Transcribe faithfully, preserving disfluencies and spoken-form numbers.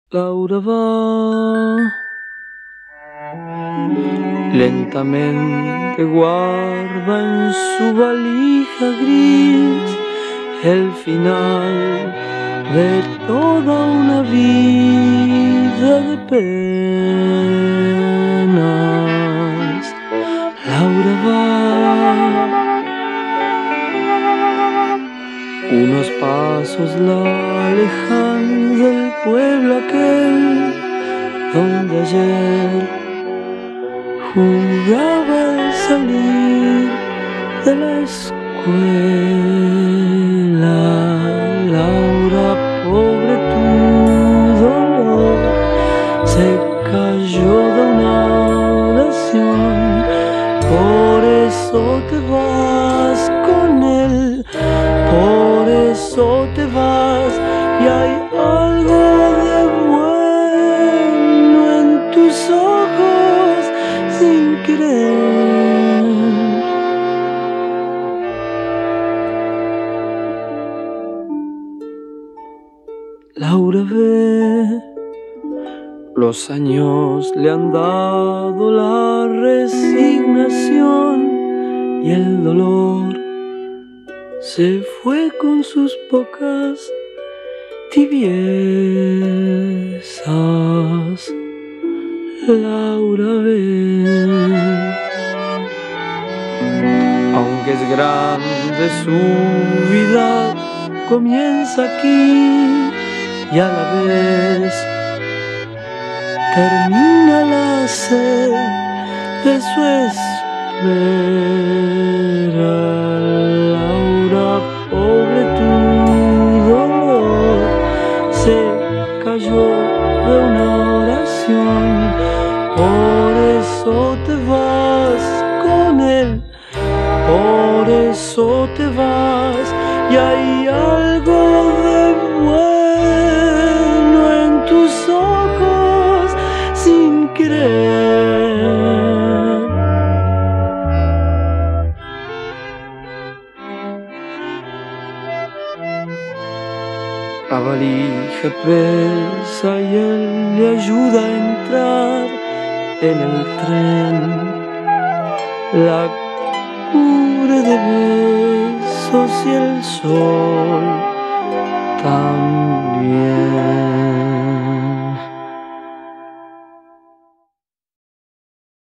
Laura va, lentamente guarda en su valija gris el final de toda una vida de penas. Laura va, unos pasos la alejan del pueblo aquel donde ayer jugaba al salir de la escuela. Laura, pobre tu dolor, se cayó de una oración, por eso te vas con él, por eso te vas, y hay algo de bueno en tus ojos sin querer. Laura ve, los años le han dado la resignación y el dolor se fue con sus pocas tibiezas. Laura ve, aunque es grande su vida, comienza aquí y a la vez termina la sed de su espera. Laura, pobre tu dolor, se cayó de una oración, por eso te vas con él, por eso te vas, y hay algo de bueno en tus ojos sin querer. La valija pesa y él le ayuda a entrar en el tren, la cubre de besos y el sol también.